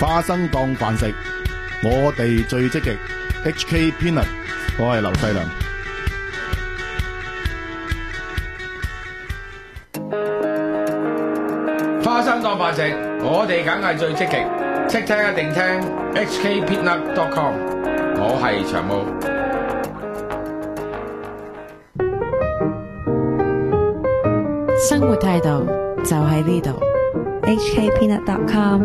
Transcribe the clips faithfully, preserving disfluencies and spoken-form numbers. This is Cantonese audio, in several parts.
花生當飯食，我哋最積極。H K Peanut， 我係劉世良。 花生當飯食，我哋梗係最積極，識聽一定聽 H K Peanut dot com， 我係長毛。 生活態度就喺呢度 H K Peanut dot com。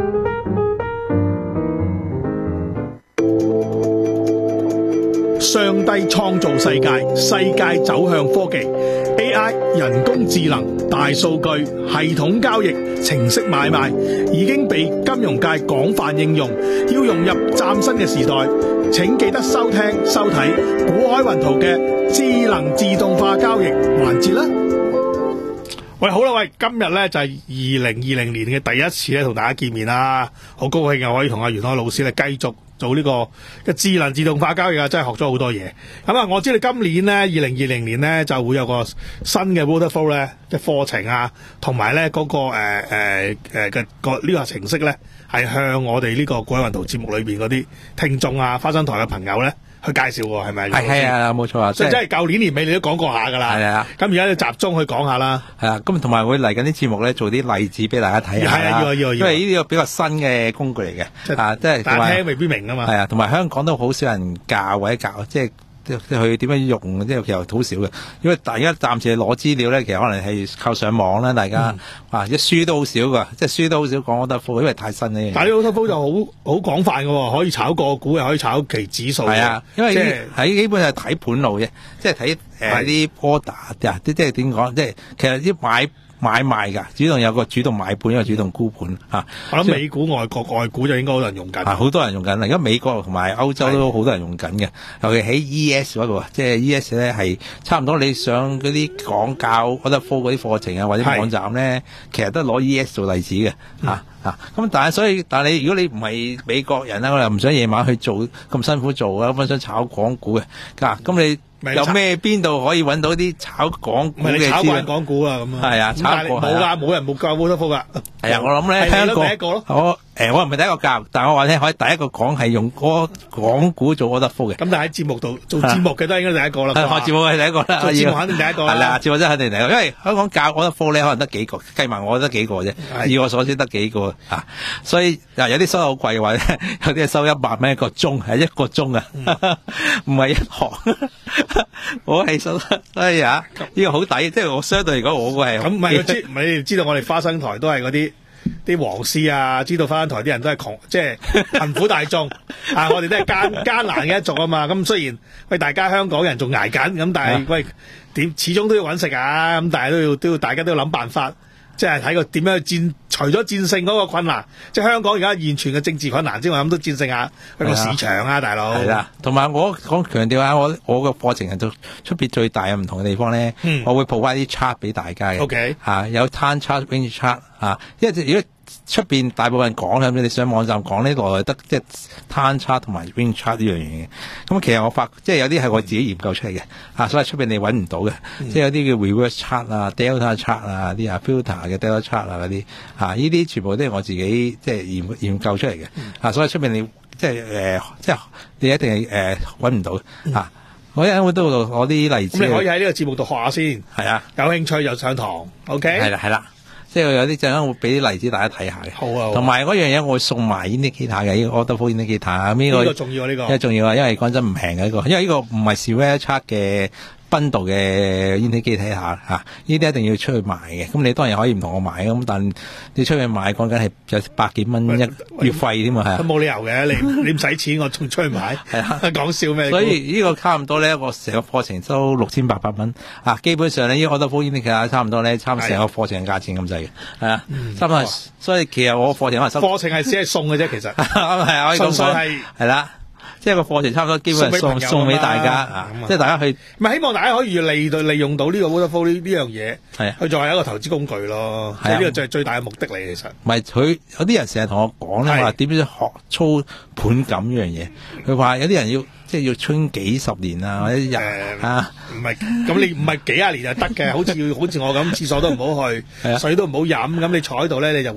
上帝創造世界，世界走向科技 A I 人工智能、大數據、系統交易、程式買賣已經被金融界廣泛應用，要融入嶄新嘅時代，請記得收聽收睇古海雲圖嘅智能自動化交易環節啦。喂，好啦，喂，今日咧就係二零二零年嘅第一次咧同大家見面啦，好高興又可以同阿袁海老師咧繼續做呢個嘅智能自動化交易啊，真係學咗好多嘢。咁啊，我知道今年咧，二零二零年咧就會有個新嘅 Waterfall 咧嘅課程啊，同埋咧嗰個誒誒誒嘅個呢個程式咧，係向我哋呢個古海雲圖節目裏邊嗰啲聽眾啊、花生台嘅朋友咧去介紹喎，係咪？ 係係啊，冇錯啊， 即係真係舊年年尾你都講過下㗎啦。係啊，咁而家你集中去講下啦。 係啊，咁同埋會嚟緊啲節目咧，做啲例子俾大家睇下。係啊，要啊要啊，因為呢個比較新嘅工具嚟嘅，啊，即係大家聽未必明啊嘛。 係啊，同埋香港都好少人教或者教，即係。即係佢點樣用，即係其實好少嘅，因為大家暫時攞資料咧，其實可能係靠上網啦。大家、嗯、啊，一書都好少噶，即係書都好少講 Waterfall，因為太新呢。 但係 Waterfall 就好好廣泛嘅，可以炒個股，又可以炒期指數。係啊， 因為喺、就是、基本係睇盤路啫，即係睇誒啲 order 即係點講，即係其實啲買。買賣噶，主動有個主動買盤，一個主動沽盤吓。 我諗美股、外國外股就應該好多人用緊。 好多人用緊。而家美國同埋歐洲都好多人用緊嘅，尤其喺 E S 嗰度，即係 E S 咧係差唔多。你上嗰啲講教 Waterfall 嗰啲課程啊，或者網站咧，其實都攞 E S 做例子嘅吓吓。咁但係所以，但係你如果你唔係美國人啦，我又唔想夜晚去做咁辛苦做啊，咁想炒港股嘅，咁你。有咩邊度可以揾到啲炒港股嘅？ 你炒慣港股啊咁啊？係啊，炒過冇㗎，冇人冇教 Waterfall 㗎。係啊，我諗咧香港第一個咯。我誒我唔係第一個教，但係我話咧可以第一個講係用嗰港股做 Waterfall 嘅。咁但係喺節目度做節目嘅都係應該第一個啦。係學節目係第一個啦。做節目肯定第一個啦。係啦，節目真係肯定第一個，因為香港教 Waterfall 咧可能得幾個，計埋我得幾個啫。以我所知得幾個嚇，所以嗱有啲收好貴嘅話咧，有啲係收一百蚊一個鐘，係一個鐘啊，唔係一行。我係收，所以啊，呢個好抵，即係我相對嚟講，我個係咁唔係知，唔係你知道我哋花生台都係嗰啲啲黃絲啊，知道花生台啲人都係窮，即係貧苦大眾啊，我哋都係艱艱難嘅一族啊嘛。咁雖然喂大家香港人仲捱緊，咁但係喂點始終都要搵食啊，咁但係都要都要大家都要諗辦法。即係睇個點樣去戰，除咗戰勝嗰個困難，即係香港而家現存嘅政治困難之外，咁都戰勝下佢個市場啊，大佬。係啦，同埋我講強調下，我我個課程係做出邊最大嘅唔同嘅地方咧、嗯，我會 provide 啲 chart 俾大家嘅。O K，嚇有 time chart、range chart 嚇，因為如果出邊大部分人講咧，你上網站講呢，來來得即係 time chart 同埋 range chart 呢樣嘢嘅。咁其實我發即係有啲係我自己研究出嚟嘅，嚇，所以出邊你揾唔到嘅、嗯，即係有啲叫 reverse chart 啊、delta chart 啊、啲啊 filter 嘅 delta chart 啊嗰啲，嚇呢啲全部都係我自己即係研研究出嚟嘅，嚇、嗯，所以出邊你即係誒、呃、即係你一定係誒揾唔到嚇。嗯我一陣會都攞啲例子。咁你可以喺呢個節目度學下先。係啊，有興趣就上堂。OK。係啦，係啦。即係有啲陣間會俾啲例子大家睇下嘅。好啊。同埋嗰樣嘢我會送埋 indicator 嘅，呢個 Waterfall indicator。呢個呢個重要啊！呢個。呢個重要啊，因為講真唔平嘅呢個，因為呢個唔係 Square Chart 嘅。分度嘅 indicator 睇下嚇，呢啲一定要出去買嘅。咁你當然可以唔同我買咁，但你出去買講緊係有百幾蚊一月費添嘛，係啊。冇理由嘅，你你唔使錢，我仲出去買，係啊，講笑咩？所以呢個差唔多咧，我成個課程收六千八百蚊啊。基本上呢，呢個 Waterfall indicator差唔多咧，差唔多成個課程嘅價錢咁滯嘅，係啊，差唔多。所以其實我課程可能收課程係只係送嘅啫，其實係啊，純粹係係啦。即係個課程差唔多，基本上送送俾大家啊！即係大家去，唔係希望大家可以利到利用到呢個 Waterfall 呢呢樣嘢，係去作為一個投資工具咯。係呢個就係最大嘅目的嚟，其實。唔係佢有啲人成日同我講咧，話點樣學操盤感呢樣嘢？佢話有啲人要即係要穿幾十年啊，或者日啊，唔係咁你唔係幾廿年就得嘅，好似要好似我咁，廁所都唔好去，水都唔好飲，咁你坐喺度咧，你就會。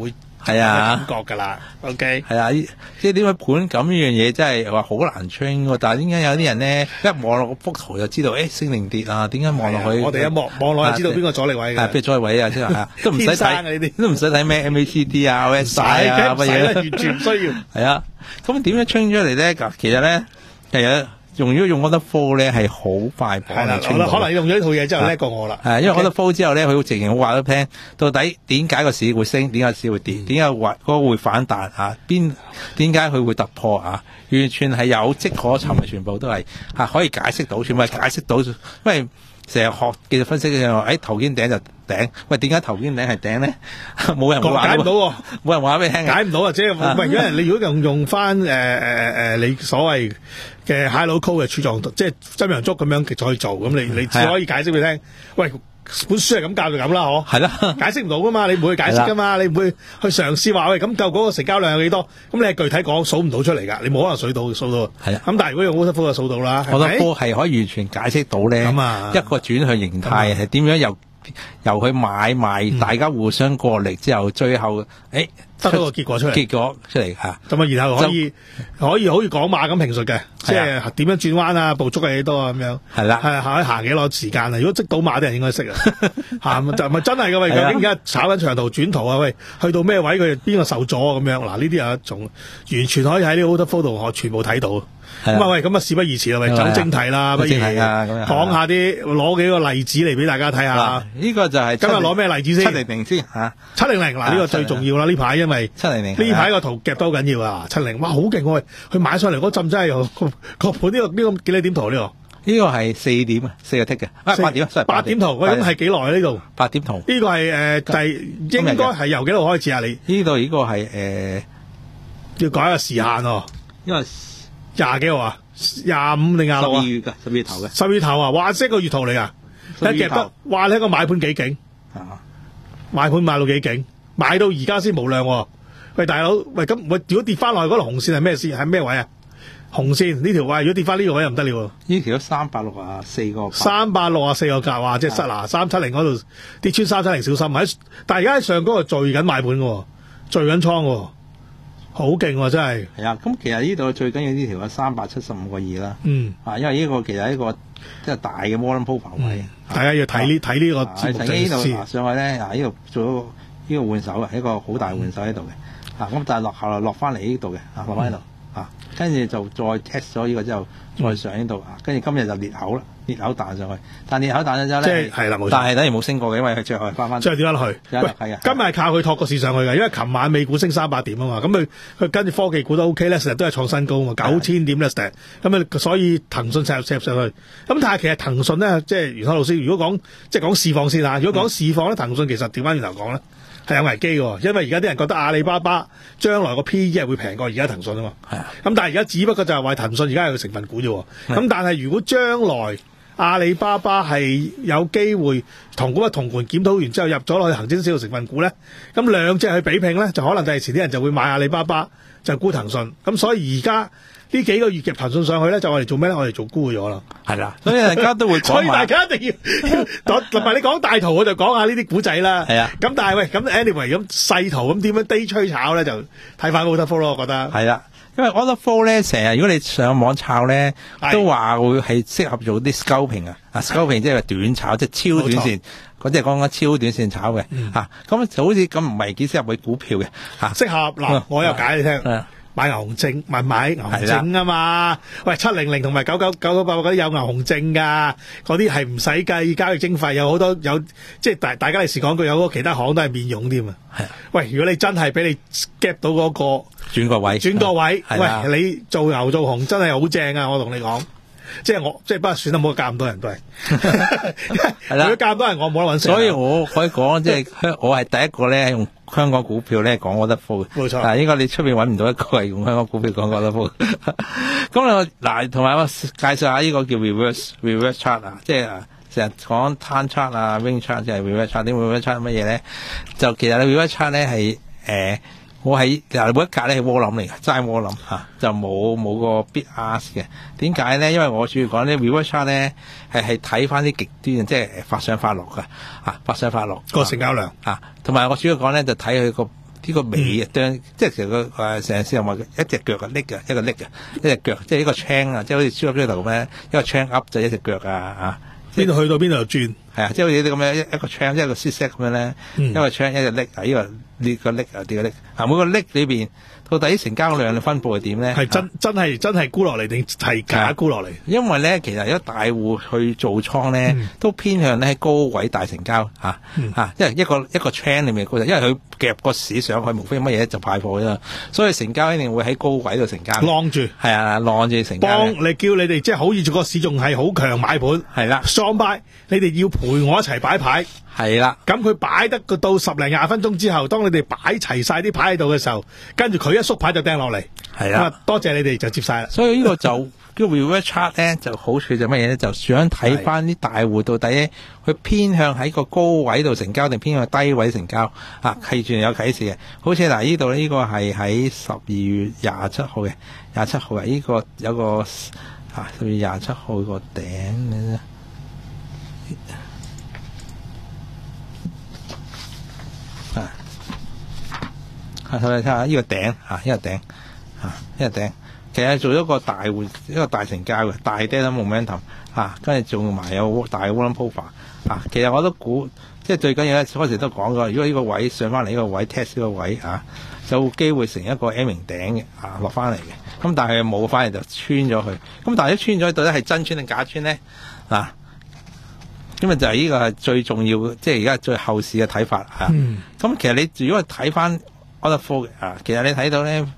係啊， 感覺㗎啦。OK， 係啊，即係點解盤感呢樣嘢真係話好難 train 喎？但係點解有啲人咧一望落個幅圖就知道，誒升定跌啊？點解望落去？ 我哋一望望落去知道邊個阻力位嘅。 係邊個阻力位啊？即係啊，都唔使睇，都唔使睇咩 M A C D 啊、O S I 啊乜嘢， 完全唔需要。 係啊，咁點樣 train 出嚟咧？其實咧，其實用咗用 order flow 咧係好快幫你 train 到。 可能用咗呢套嘢之後叻過我啦。 係，因為 order flow 之後咧，佢會直情好話都聽，到底點解個市會升，點解市會跌，點解話嗰個會反彈啊？邊點解佢會突破啊？完全係有跡可尋嘅，全部都係啊可以解釋到，全部係解釋到，因為成日學技術分析嘅時候，誒頭肩頂就頂，喂點解頭肩頂係頂咧？冇人會話解唔到喎， 冇人話俾你聽， 解唔到啊！即係唔係？因為你如果用用翻誒誒誒你所謂嘅 high low call 嘅柱狀圖，即係針陽燭咁樣再去做，咁你你只可以解釋俾你聽。喂，本書係咁教就咁啦，嗬？係啦，解釋唔到噶嘛，你唔會解釋噶嘛，你唔會去嘗試話喂咁究嗰個成交量有幾多？咁你係具體講數唔到出嚟㗎，你冇可能數到數到。係啊，咁但係如果用 order flow 就數到啦。order flow 係可以完全解釋到咧，一個轉向形態係點樣由由佢買賣，大家互相過力之後，最後誒得到個結果出嚟，結果出嚟嚇。咁啊，然後可以可以好似講馬咁評述嘅，即係點樣轉彎啊，捕捉係幾多啊咁樣。係啦，係行行幾耐時間啊？如果積到馬啲人應該識啊，行就咪真係㗎喂！究竟而家炒緊長途轉途啊？喂，去到咩位佢邊個受阻咁樣？嗱，呢啲有一種完全可以喺呢個 order flow 度我全部睇到。咁啊喂，咁啊事不宜遲啦，喂，走正題啦，不如講下啲攞幾個例子嚟俾大家睇下。呢個就係今日攞咩例子先？七零零先嚇，七零零嗱呢個最重要啦，呢排因為七零零呢排個圖夾都好緊要啊，七零哇好勁喎，佢買上嚟嗰陣真係個個盤呢個呢個幾多點圖呢個？呢個係四點啊，四個 tick 嘅，啊八點，八點圖，喂咁係幾耐呢度？八點圖，呢個係誒就係應該係由幾度開始啊？你呢度呢個係誒要改個時限喎，因為。廿幾號啊？廿五定廿六啊？十二月㗎，十二月頭嘅。十二月頭啊！哇！即係個月圖嚟啊！一夾得，哇！你一個買盤幾勁？啊！買盤買到幾勁？買到而家先無量喎！喂，大佬，喂咁，喂，如果跌翻落去嗰條紅線係咩線？係咩位啊？紅線呢條位，如果跌翻呢個位又唔得了喎！呢條三百六啊四個。三百六啊四個價，哇！即係失嗱三七零嗰度跌穿三七零，小心喺！但係而家喺上嗰度聚緊買盤喎，聚緊倉喎。好勁喎！真係係啊！咁其實呢度最緊要呢條係三百七十五個二啦。嗯，啊，因為呢個其實係一個即係大嘅 volume profile 位，大家要睇呢睇呢個節目就先。上去咧，嗱呢度做咗呢個換手啊，一個好大換手喺度嘅。啊，咁但係落後來落翻嚟呢度嘅，啊落翻呢度，啊跟住就再 test 咗呢個之後，再上呢度啊，跟住今日就裂口啦，裂口彈上去，但裂口彈咗之後咧，係啦冇錯，但係等於冇升過嘅，因為佢最後係翻翻。最後點樣落去？喂，今日係靠佢托個市上去嘅，因為琴晚美股升三百點啊嘛，咁佢佢跟住科技股都 OK 咧，成日都係創新高啊嘛，九千點咧成日，咁啊所以騰訊成日上去，咁但係其實騰訊咧，即係袁海老師，如果講即係講市況先嚇，如果講市況咧，騰訊其實調翻轉頭講咧。係有危機嘅，因為而家啲人覺得阿里巴巴將來個 P E 係會平過而家騰訊啊嘛。係啊。咁但係而家只不過就係話騰訊而家係個成分股啫。咁但係如果將來阿里巴巴係有機會同嗰個同盤檢討完之後入咗落去恒生指數成分股咧，咁兩隻去比拼咧，就可能第時啲人就會買阿里巴巴就沽騰訊。咁所以而家呢幾個月夾騰訊上去咧，就我哋做咩咧？我哋做沽咗啦。係啦，所以大家都會講，所以大家一定要講，同埋你講大圖，我就講下呢啲股仔啦。係啊，咁但係喂，咁 anyway 咁細圖咁點樣 day trade炒咧？就睇翻 order flow 咯，我覺得係啦。因為 order flow 咧，成日如果你上網炒咧，都話會係適合做啲 scalping 啊，啊 scalping 即係短炒，即係超短線，嗰啲係講緊超短線炒嘅嚇。咁就好似咁唔係幾適合去股票嘅嚇。適合嗱，我又解你聽。買牛熊證，咪買牛熊證啊嘛！喂，七零零同埋九九九九八嗰啲有牛熊證噶，嗰啲係唔使計交易徵費，有好多有即係大大家嚟時講句，有嗰其他行都係免佣添啊！係啊！喂，如果你真係俾你 gap 到嗰個轉個位，轉個位，喂，你做牛做熊真係好正啊！我同你講。即係我，即係不過算啦，冇得教咁多人都係，係啦。如果教咁多人，我冇得搵食。所以我可以講，即係香，我係第一個咧用香港股票咧講 order flow 嘅。冇錯。嗱，應該你出邊搵唔到一個係用香港股票講 order flow。咁我嗱，同埋我介紹下呢個叫 reverse reverse chart 啊，即係成日講 time chart 啊 ，ring chart 即係 reverse chart。點 reverse chart 乜嘢咧？就其實你 reverse chart 咧係誒。我喺嗱每一格咧係窩冧嚟嘅，齋窩冧嚇，就冇冇個 bid ask 嘅。點解咧？因為我主要講咧 reverse chart 咧係係睇翻啲極端，即係發上發落嘅嚇，發上發落個成交量嚇。同埋我主要講咧就睇佢個呢個尾啊，嗯、即係其實個誒成日先話一隻腳嘅 leg 嘅，一個 leg 嘅，一隻腳，即係一個 chain 啊，即係好似豬入豬頭咁咧，一個 chain up 就一隻腳啊啊！ 邊度去到邊度轉？ 係啊，即係好似啲咁樣一一個 chain 一個 zigzag 咁樣咧，一個 chain 一個 leg 啊，呢個呢個 leg 啊，呢個 leg 啊，每個 leg 裏邊到底成交量嘅分佈係點咧？ 係真真係真係沽落嚟定係假沽落嚟？ 因為咧，其實有大戶去做倉咧，嗯、都偏向咧喺高位大成交嚇嚇、嗯啊，因為一個一個 chain 裏面高，因為佢夾個市上去，無非乜嘢就派貨啫，所以成交一定會喺高位度成交。晾住係啊，晾住成交。幫你叫你哋即係好似個市仲係好強買盤，係啦，雙擺，你哋要陪我一齊擺牌。係啦，咁佢擺得個到十零廿分鐘之後，當你哋擺齊晒啲牌喺度嘅時候，跟住佢一縮牌就掟落嚟。係啦，多謝你哋就接晒啦。所以呢個就叫 reverse chart 咧，就好處就乜嘢咧？就想睇翻啲大戶到底佢偏向喺個高位度成交定偏向低位成交啊？記住有啟示嘅，好似嗱呢度呢個係喺十二月廿七號嘅廿七號啊，呢、這個有個啊十二月廿七號個頂嘅啫。啊，睇下呢個頂啊，呢個頂啊，呢個頂，其實做咗個大戶，一個大成交嘅大 delta momentum 啊，跟住仲埋有大 volume profile 啊。其實我都估，即係最緊要咧，嗰時都講過，如果呢個位上翻嚟呢個位 test 呢個位啊，有機會成一個 M 型頂嘅啊，落翻嚟嘅。咁但係冇翻嚟就穿咗佢。咁但係一穿咗，到底係真穿定假穿咧？啊，咁啊就係呢個係最重要，即係而家最後市嘅睇法啊。咁、嗯、其實你如果睇翻order flow啊，其實你睇到咧呢、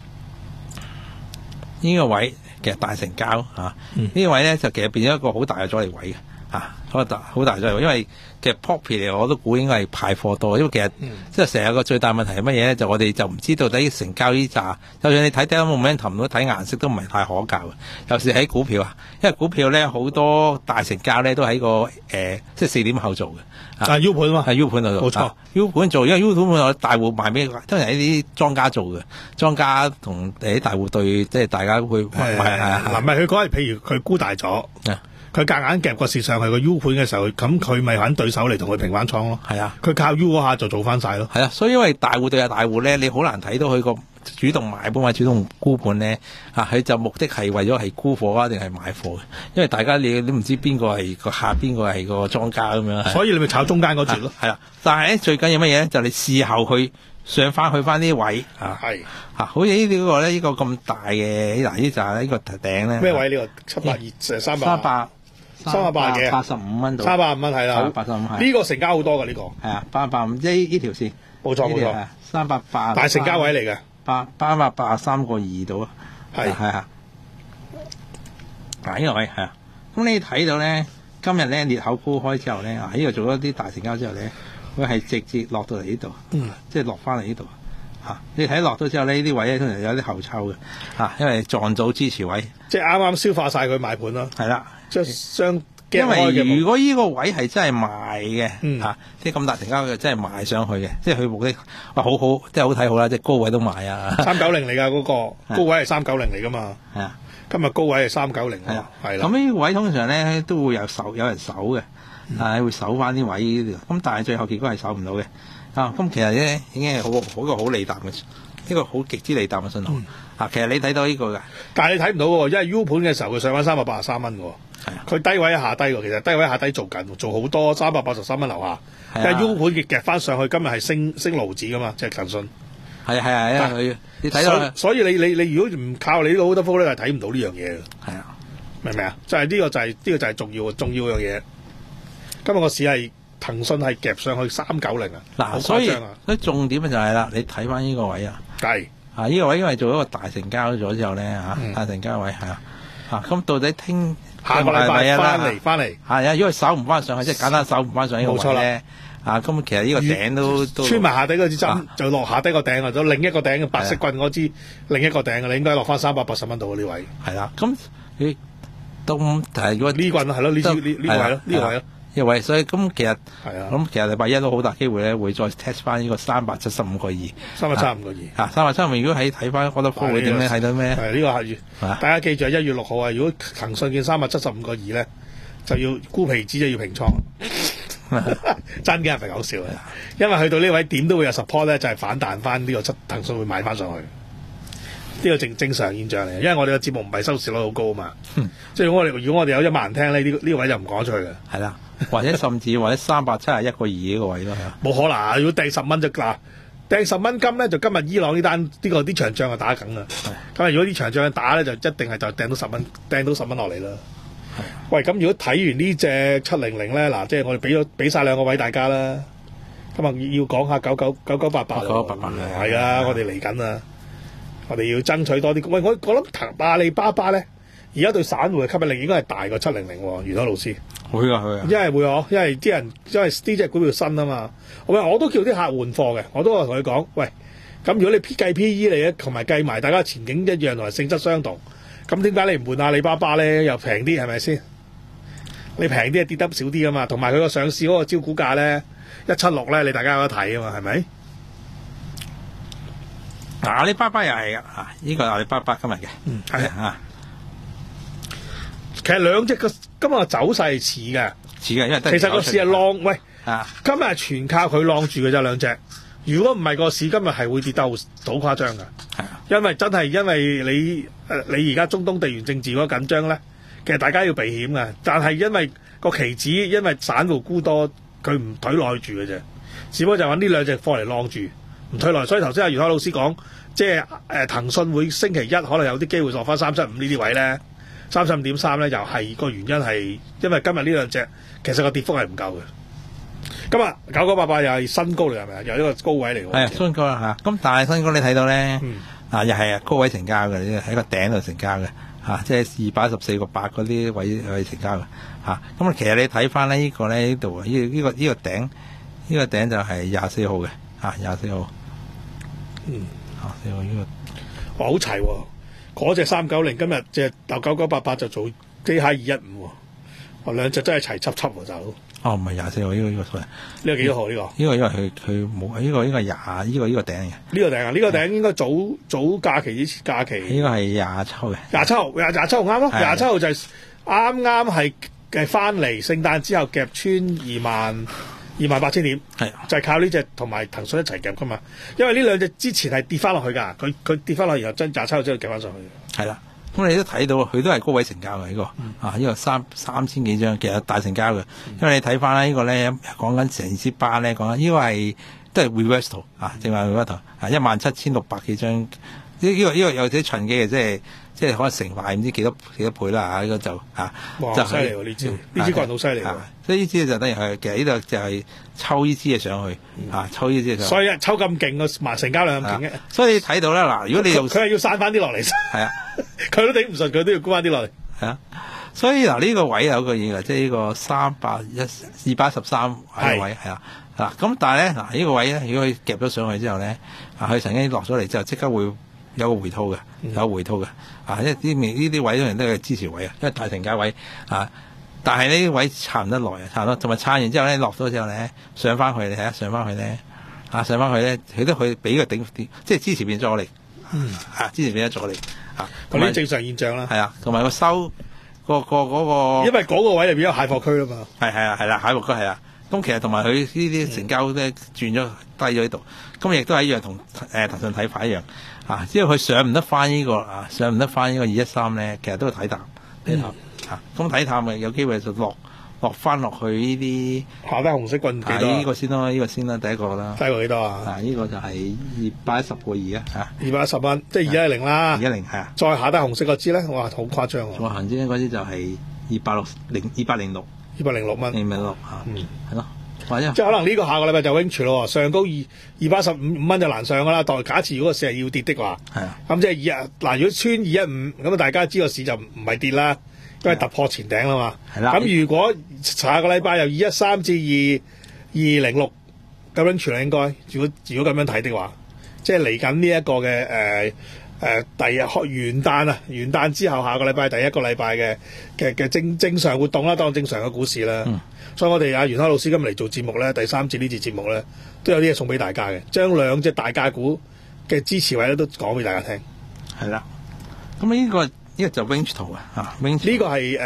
呢個位其實大成交啊，呢、嗯、個位咧就其實變咗一個好大嘅阻力位嘅啊，好大好大阻力位，因為其實 popular 我都估應該係派貨多，因為其實、嗯、即係成日個最大問題係乜嘢咧？就我哋就唔知道到底成交呢扎，就算你睇睇 momentum 都睇顏色都唔係太可靠嘅。尤其是喺股票啊，因為股票咧好多大成交咧都喺個誒、呃、即係四點後做嘅。啊 U 盤嘛，係 U 盤度做，冇錯 U 盤做，因為 U 盤我大戶賣俾，都係啲莊家做嘅，莊家同誒啲大戶對，即係大家會係係係嗱，唔係佢講係，譬如佢沽大咗，佢夾硬夾個市上去個 U 盤嘅時候，咁佢咪揾對手嚟同佢平翻倉咯，係啊，佢靠 U 嗰下就做翻晒咯，係啊，所以因為大戶對啊大戶咧，你好難睇到佢個主動買盤或者主動沽盤咧，啊，佢就目的係為咗係沽貨啊，定係買貨嘅？因為大家你都唔知邊個係個客，邊個係個莊家咁樣，所以你咪炒中間嗰段咯。係啦，但係咧最緊要乜嘢咧？就你事後去上翻去翻啲位啊，係啊，好似呢啲個咧，呢個咁大嘅嗱呢就係呢個頂咧。咩位呢個七百二三百三百三百八嘅八十五蚊度，三百五蚊係啦，八十五係呢個成交好多㗎呢個係啊，八百五呢呢條線冇錯冇錯，三百八大成交位嚟嘅。八八百八十三個二度啊，係係啊，嗱呢個位係啊，咁你睇到咧，今日咧裂口高開之後咧，啊呢個做咗啲大成交之後咧，佢係直接落到嚟呢度，嗯，即係落翻嚟呢度，吓你睇落咗之後呢，呢啲位咧通常有啲後抽嘅，吓因為撞到支持位，即係啱啱消化晒佢買盤咯，係啦，將將。因為如果呢個位係真係賣嘅，嚇、嗯啊，即係咁大成交嘅，真係賣上去嘅，即係佢目的哇好好，即係好睇好啦，即係高位都賣啊！三九零嚟㗎嗰個高位係三九零嚟㗎嘛，係啊，今日高位係三九零啊，係啦。咁呢個位通常咧都會有守有人守嘅，嗯、啊會守翻啲位，咁但係最後結果係守唔到嘅，啊咁其實咧已經係好好一個好利淡嘅，呢個好極之利淡嘅信號。嗯、啊，其實你睇到呢個㗎，但係你睇唔到喎，因為 U 盤嘅時候佢上翻三百八十三蚊喎。佢低位下低喎，其實低位下低做緊，做好多三百八十三蚊樓下。但係 U 盤嘅夾翻上去，今日係升升爐子噶嘛，即係騰訊。係啊係啊，因為佢你睇到，所以你你你如果唔靠你呢個好多科咧，係睇唔到呢樣嘢嘅。係啊，明唔明啊？就係、是、呢個就係、是、呢、這個就係重要重要樣嘢。今日個市係騰訊係夾上去三九零啊。嗱，所以所以重點就係啦，你睇翻呢個位啊。係啊，呢、這個位因為做一個大成交咗之後咧嚇，嗯、大成交位係啊。啊，咁到底聽？下個禮拜翻嚟，翻嚟係啊！如果守唔翻上去，即係簡單守唔翻上呢個位咧，啊，咁其實呢個頂都都穿埋下底嗰支針，啊、就落下底個頂啊，咗另一個頂嘅白色棍嗰支，另一個頂啊，你應該落翻三百八十蚊度呢位。係啦，咁你都係如果呢棍係咯，呢支呢呢位咯，呢個位咯。因為所以咁其實係啊，咁其實禮拜一都好大機會咧，會再 test 翻呢個三百七十五個二，三百七十五個二啊，三百七十五。如果喺睇翻，我覺得會點咧？睇到咩？係呢個係月，大家記住係一月六號啊！如果騰訊見三百七十五個二咧，就要沽皮紙就要平倉。 真嘅唔係講笑嘅，因為去到呢位點都會有 support 咧，就係反彈翻呢個七騰訊會買翻上去。呢個正正常現象嚟，因為我哋個節目唔係收視率好高啊嘛，嗯、即係如果我哋如果我哋有一萬人聽咧，呢、呢個呢個位就唔講出去嘅。 係啦，或者甚至或者三百七十一個二呢個位咯， 冇可能，如果掟十蚊就嗱，掟十蚊金咧，就今日伊朗呢單呢個啲場仗就打緊啦。咁啊，如果啲場仗打咧，就一定係就掟到十蚊，掟到十蚊落嚟啦。喂，咁如果睇完呢隻七零零咧，嗱，即係我哋俾咗俾曬兩個位大家啦。今日要講下九九九九八八，九九八八係啊，我哋嚟緊啊！我哋要爭取多啲。喂，我我諗阿里巴巴咧，而家對散戶嘅吸引力應該係大過七零零喎，袁海老師。 會啊會啊， 因為會嗬，因為啲人因為呢隻股票新啊嘛。喂，我都叫啲客換貨嘅，我都話同佢講，喂，咁如果你計 P E 嚟嘅，同埋計埋大家前景一樣同埋性質相同，咁點解你唔換阿里巴巴咧？又平啲係咪先？你平啲跌得少啲啊嘛，同埋佢個上市嗰個招股價咧一七六咧，你大家有得睇啊嘛，係咪？ 嗱，阿里巴巴又係啊，呢個阿里巴巴今日嘅， 嗯係啊。其實兩隻個今日走勢似嘅， 似嘅，因為其實個市係浪，喂， 啊， 今日係全靠佢浪住嘅啫兩隻。如果唔係個市今日係會跌得好好誇張㗎，係啊，因為真係因為你誒你而家中東地緣政治嗰個緊張咧，其實大家要避險㗎。但係因為個期指因為散戶沽多，佢唔推落去住嘅啫，只不過就揾呢兩隻貨嚟浪住。唔退來，所以頭先阿袁海老師講，即係誒騰訊會星期一可能有啲機會落翻三七五呢啲位咧，三十五點三咧，又係個原因係因為今日呢兩隻其實個跌幅係唔夠嘅。今日九九八八又係新高嚟係咪啊？又一個高位嚟喎。 係新高啦嚇，咁但係新高你睇到咧，嗯、啊又係啊高位成交嘅，喺個頂度成交嘅嚇，即係二百一十四個八嗰啲位去成交嘅嚇。咁啊其實你睇翻咧呢個咧呢度啊呢呢個呢、呢個頂呢、呢個頂就係廿四號嘅嚇廿四號。 嗯， 啊，呢個呢個， 哇，好齊喎！嗰隻三九零今日隻九九八八就做機械二一五喎，哇，兩隻真係齊輯輯喎，大佬。 哦，唔係廿四號，呢個呢個錯。呢個幾多號呢個？ 呢個因為佢佢冇呢個呢個廿呢個呢個頂嘅。 呢個頂啊！呢個頂應該早早假期之前假期。 呢個係廿七號嘅。 廿七號廿廿七號啱咯，廿七號就係啱啱係嘅翻嚟聖誕之後夾穿二萬。二萬八千點，係就係靠呢隻同埋騰訊一齊夾噶嘛，因為呢兩隻之前係跌翻落去㗎，佢佢跌翻落去，然後真廿七號之後夾翻上去。 係啦，咁你都睇到，佢都係高位成交嘅呢、呢個，嗯、啊呢、呢個三三千幾張，其實大成交嘅，嗯、因為你睇翻啦，呢個咧講緊成支班咧講緊，呢個係都係 reverse 圖啊，正話 reverse 圖啊，一萬七千六百幾張，呢、呢、呢個呢、呢個有啲循機嘅，即係。即係可能成壞唔知幾多幾多倍啦嚇，呢、這個就嚇， 哇就犀利喎呢支，呢支個人好犀利喎。 所以呢支就等於係其實呢度就係抽呢支嘢上去嚇、嗯啊，抽呢支上去。 所以抽咁勁個埋成交量咁勁嘅。 所以睇到咧嗱，如果你用佢係要散翻啲落嚟，係啊，佢都頂唔順，佢都要沽翻啲落嚟。係啊， 所以嗱呢個位有個嘢嘅，即係呢個三百一二百一十三位位係啊嗱，咁但係咧嗱呢個位咧，如果佢夾咗上去之後咧，啊佢曾經落咗嚟之後，即刻會。有個回吐嘅，有回吐嘅，啊！因為啲呢啲位都係支持位啊，因為大成交位啊。但係呢啲位撐唔得耐啊，撐唔得，同埋撐完之後咧，落咗之後咧，上翻去你睇下，上翻去咧，啊，上翻去咧，佢都去俾個頂啲，即係支持變咗阻力，嗯，啊，支持變咗阻力，啊， 咁啲正常現象啦。 係啊，同埋個收個個嗰個， 因為嗰個位就變咗蟹貨區啦嘛。 係係啊，係啦，蟹貨區係啊。咁其實同埋佢呢啲成交咧轉咗低咗喺度，咁亦都係一樣同誒騰訊睇法一樣。啊！只要佢上唔得翻呢、這個啊，上唔得翻呢個二一三咧，其實都係睇淡睇淡嚇。咁睇淡咪有機會就落落翻落去呢啲下低紅色棍幾多？呢、 啊這個先咯，呢、這個先啦，第一個啦。 第一個幾多啊？ 啊，呢、這個就係二百一十個二啊嚇。 二百一十蚊，即係二一零啦。 二一零係啊。 再下低紅色嗰支咧，哇，好誇張喎！ 再行之嗰支就係二百六零二百零六， 二百零六蚊。 二百零六嚇，嗯，係咯。即係可能呢個下個禮拜就 wing 住咯，上高二二百一十五蚊就難上噶啦。代假設如果個市係要跌的話，係啊，咁即係二嗱，如果穿二一五咁啊，大家知個市就唔係跌啦，因為突破前頂啦嘛。係啦。咁如果下個禮拜由二一三至二二零六咁 wing 住啦，應該如果如果咁樣睇的話，即係嚟緊呢一個嘅誒誒第日元旦啊，元旦之後下個禮拜第一個禮拜嘅嘅嘅正正常活動啦，當正常嘅股市啦。嗯。所以我哋阿袁海老師今日嚟做節目咧，第三節呢節節目咧，都有啲嘢送俾大家嘅，將兩隻大價股嘅支持位咧都講俾大家聽。 係啦，咁呢、這個呢、這個就 range 圖啊，嚇 range 呢個係誒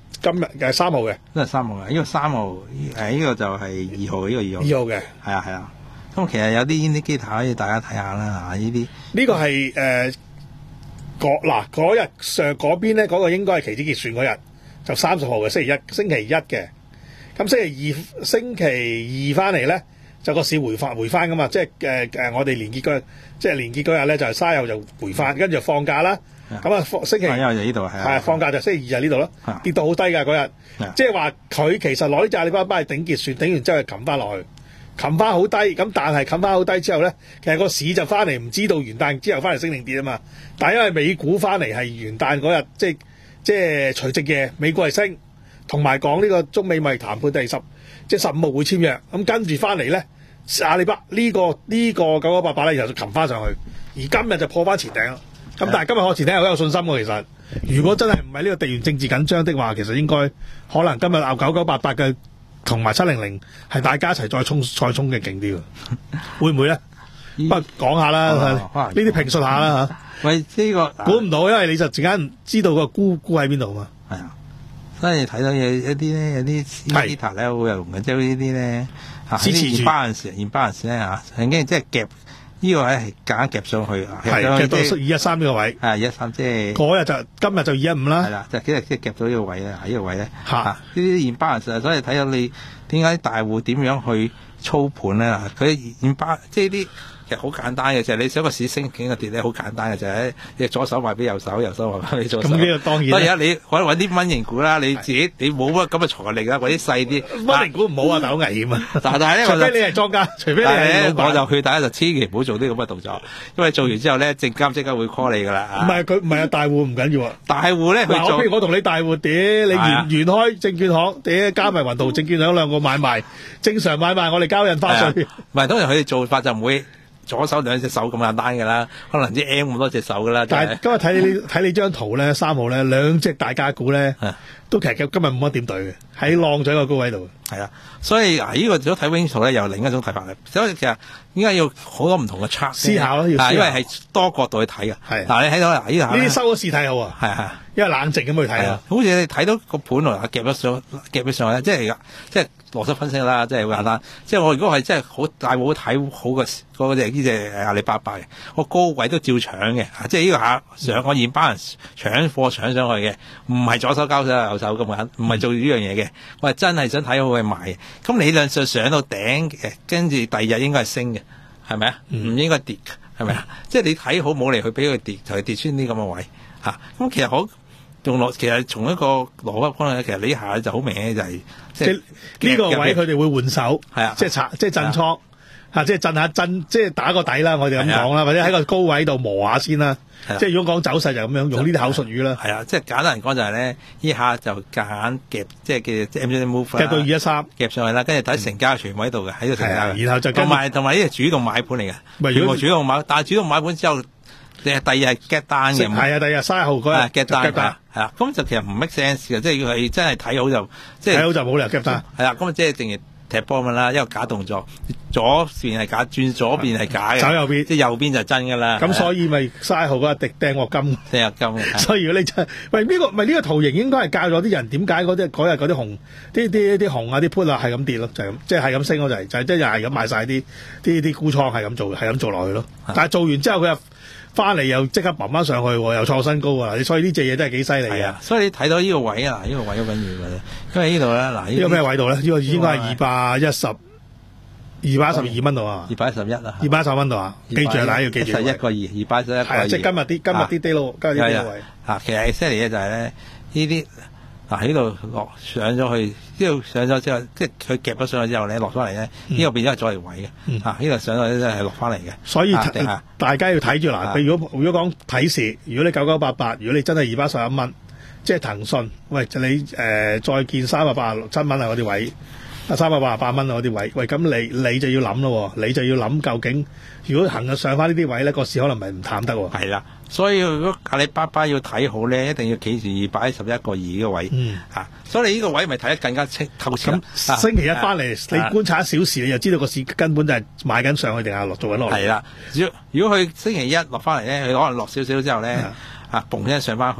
今日嘅三號嘅， 都係三號嘅。呢個三號，誒呢個就係二號，呢個二號。 二號嘅， 係啊係啊。咁其實有啲 indicator 可以大家睇下啦嚇，呢啲呢個係誒嗰嗱嗰日上嗰邊咧，嗰個應該係期指結算嗰日，就三十號嘅星期一，星期一嘅。咁星期二星期二翻嚟咧，就個市回翻回翻噶嘛，即係誒誒我哋連結嗰日，即係連結嗰日咧就係卅號就回翻，跟住就放假啦。咁啊，星期因為就呢度係係放假就星期二就呢度咯，跌到好低㗎嗰日，即係話佢其實攞呢隻阿里巴巴係頂結算，頂完之後冚翻落去，冚翻好低，咁但係冚翻好低之後咧，其實個市就翻嚟唔知道元旦之後翻嚟升定跌啊嘛，但係因為美股翻嚟係元旦嗰日，即係即係除夕夜美股係升，同埋講呢個中美貿易談判第十即係十五號會簽約，咁跟住翻嚟咧，阿里巴呢、這個呢、這個九九八八咧又就冚翻上去，而今日就破翻前頂。咁但係今日我前頂好有信心喎，其實如果真係唔係呢個地緣政治緊張的話，其實應該可能今日拗九九八八嘅同埋七零零係大家一齊再衝再衝嘅勁啲喎，會唔會咧？不過講下啦，呢啲評述下啦嚇。 喂，呢、這個估唔到，因為你就陣間知道個估估喺邊度嘛。 係啊，所以睇到有一啲咧，有啲 indicator 咧好有用嘅，即係呢啲咧嚇，支持住 balance balance 咧嚇，曾經即係夾。呢個位係夾夾上去， 係夾到二一三呢個位， 係二一三即係嗰日就今日就二一五啦， 係啦，就幾日即係夾到呢個位啦，呢、這個位咧嚇，呢啲現巴實，所以睇到你點解大戶點樣去操盤咧？佢現巴即係啲其實好簡單嘅，就係、是、你想個市升幾個跌咧，好簡單嘅就係你左手賣俾右手，右手賣俾左手。咁呢個當然。當然你可以揾啲蚊型股啦，你自己你冇乜咁嘅財力啦，或者細啲蚊型股唔好啊，但好危險啊。 但係咧， 除非你係莊家，除非你係老闆， 我就勸大家就千祈唔好做啲咁嘅動作，因為做完之後咧，證監即刻會 call 你噶啦。 唔係佢唔係啊，大戶唔緊要啊。 大戶咧， 嗱，我譬如我同你大戶，嗲你原原開證券行，嗲加埋雲圖證券行兩個買賣，正常買賣我哋交印花稅。 唔係，通常佢哋做法就唔會。左手兩隻手咁簡單㗎啦，可能啲 M 咁多隻手㗎啦。 但係今日睇你睇你張圖咧，三號咧兩隻大價股咧，都其實今日冇乜點對嘅，喺浪咗個高位度。 係啊，所以嗱，呢個如果睇 Wing 圖咧，又另一種睇法嚟。所以其實應該要好多唔同嘅 chart 思考咯，要思考， 因為係多角度去睇嘅。係嗱，你睇到嗱，呢下呢啲收咗市睇好啊。係係，因為冷靜咁去睇啊。好似你睇到個盤來夾咗上夾咗上去，即係即係邏輯分析啦，即係好簡單。即係我如果係真係好大戶睇好嘅嗰隻呢隻阿里巴巴嘅，我高位都照搶嘅。即係呢個下上我現班人搶貨搶上去嘅，唔係左手交手右手咁緊，唔係做呢樣嘢嘅。我係真係想睇好佢賣嘅。咁理論上上到頂嘅，跟住第二日應該係升嘅，係咪啊？唔、嗯、應該跌，係咪啊？即係你睇好冇嚟去俾佢跌，就係、是、跌穿啲咁嘅位嚇。咁、啊、其實好用落，其實從一個邏輯方向，其實呢下就好明顯就係、是、即係呢個位佢哋會換手，係啊，即係拆，即係震倉嚇，即係震下震，即係打個底啦。我哋咁講啦，或者喺個高位度磨下先啦。即係如果講走勢就咁樣用呢啲口述語啦。係啊， 即係簡單嚟講就係咧，呢下就夾硬夾，即係嘅即係 M J move 夾到二一三夾上去啦，跟住睇成交全部喺度嘅，喺度成交嘅。 然後就同埋同埋呢係主動買盤嚟嘅，全部主動買，但係主動買盤之後，第二日係 get 單嘅。 係啊，第二日卅號嗰日 get 單係啊，咁就其實唔 make sense 嘅，即係要係真係睇好就即係睇好就冇理由 get 單。 係啊，咁即係淨係踢波咁啦，一個假動作，左邊係假，轉左邊係假嘅， 走右邊， 即係右邊就真㗎啦。 咁所以咪嘥號嗰日滴掟鑊金， 掟鑊金。 所以如果你真喂呢、呢個咪呢、呢個圖形應該係教咗啲人點解嗰啲嗰日嗰啲紅啲啲啲紅啊啲 put 啊係咁跌咯，就係、是、咁，即係係咁升咯，就係就係即係又係咁賣晒啲啲啲沽倉係咁做，係咁做落去咯。但係做完之後佢又翻嚟又即刻掹翻上去，又創新高啊！所以呢隻嘢真係幾犀利啊！ 所以你睇到呢個位啊，呢、呢個位好緊要嘅，因為呢度咧嗱，呢個咩位度咧？呢、呢個應該係二百一十。二百一十二蚊度啊！ 二百一十一啊！ 二百一十蚊度啊！記住啊，大家要記住。 十一個二，二百一十一個二。 即係今日啲今日啲低路，今日啲低位。 啊，其實犀利嘅就係咧，呢啲嗱喺度落上咗去，呢度上咗之後，即係佢夾咗上去之後咧，落翻嚟咧，呢個變咗係阻力位嘅。嚇，呢度上咗真係落翻嚟嘅。 所以大家要睇住嗱，佢如果如果講睇市，如果你九九八八，如果你真係二百十一蚊，即係騰訊，喂，就你誒再見三百八十六七蚊啊嗰啲位。啊，三百八十八蚊啊！嗰啲位，喂，咁你你就要諗咯，你就要諗究竟，如果行嘅上翻呢啲位咧，個市可能唔係唔淡得喎。 係啦，所以如果阿里巴巴要睇好咧，一定要企住二百一十一個二嘅位。嗯，嚇、啊，所以你呢個位咪睇得更加清透徹。咁、 啊、星期一翻嚟，你觀察一小時，你就知道個市根本就係買緊上去定係落做緊落嚟。 係啦，如果如果佢星期一落翻嚟咧，佢可能落少少之後咧，啊，嘣一聲上翻去嘅。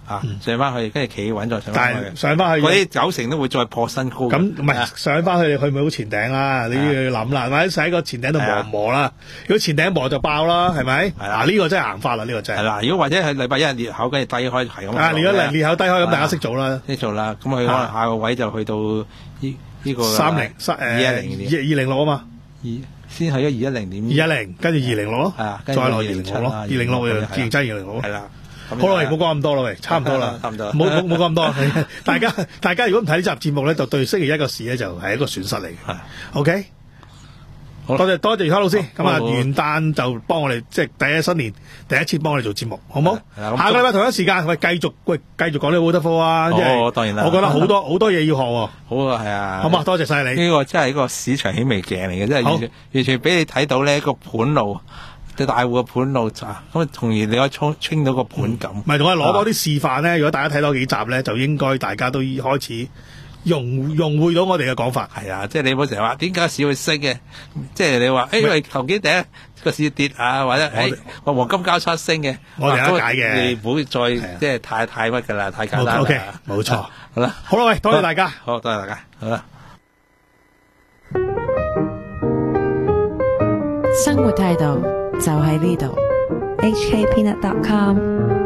啊，上翻去，跟住企穩再上翻去。 但係上翻去嗰啲九成都會再破新高。 咁唔係上翻去，去唔去好前頂啦？你要諗啦，或者喺個前頂度磨磨啦。如果前頂磨就爆啦，係咪？嗱呢個真係行法啦，呢個真係。 係啦，如果或者係禮拜一裂口跟住低開係咁。 啊，如果裂口低開咁，大家識做啦。 識做啦，咁佢可能下個位就去到呢呢個三零三誒二一零二二零六啊嘛。 二先去咗二一零點。 二一零，跟住二零六咯。係啊，再落二零六咯，二零六二零七二零六。 係啦。 好啦，唔好講咁多啦，喂，差唔多啦， 差唔多， 唔好唔好講咁多。大家大家如果唔睇呢集節目咧，就對星期一個市咧就係一個損失嚟嘅。OK，多謝多謝余卡老師，咁啊元旦就幫我哋即係第一新年第一次幫我哋做節目，好唔好？下個禮拜同一時間，喂繼續喂繼續講呢個 Waterfall 啊，即係當然啦，我覺得好多好多嘢要學喎。 好啊，係啊， 好嘛，多謝晒你。 呢個真係一個市場顯微鏡嚟嘅，即係完全完全俾你睇到呢個盤路。即大戶嘅盤路咋，咁從而你可以衝清到個盤感。 唔係，同我攞多啲示範咧。如果大家睇多幾集咧，就應該大家都開始融融會到我哋嘅講法。 係啊，即係你冇成日話點解市會升嘅？即係你話誒，因為頭幾頂個市跌啊，或者誒個黃金交叉升嘅， 我哋有解嘅。 你唔好再即係太太乜㗎啦，太簡單啦。 O K，冇錯。好啦，好啦，喂，多謝大家。 好，多謝大家。好啦。 生活態度就喺呢度。 H K Peanut dot com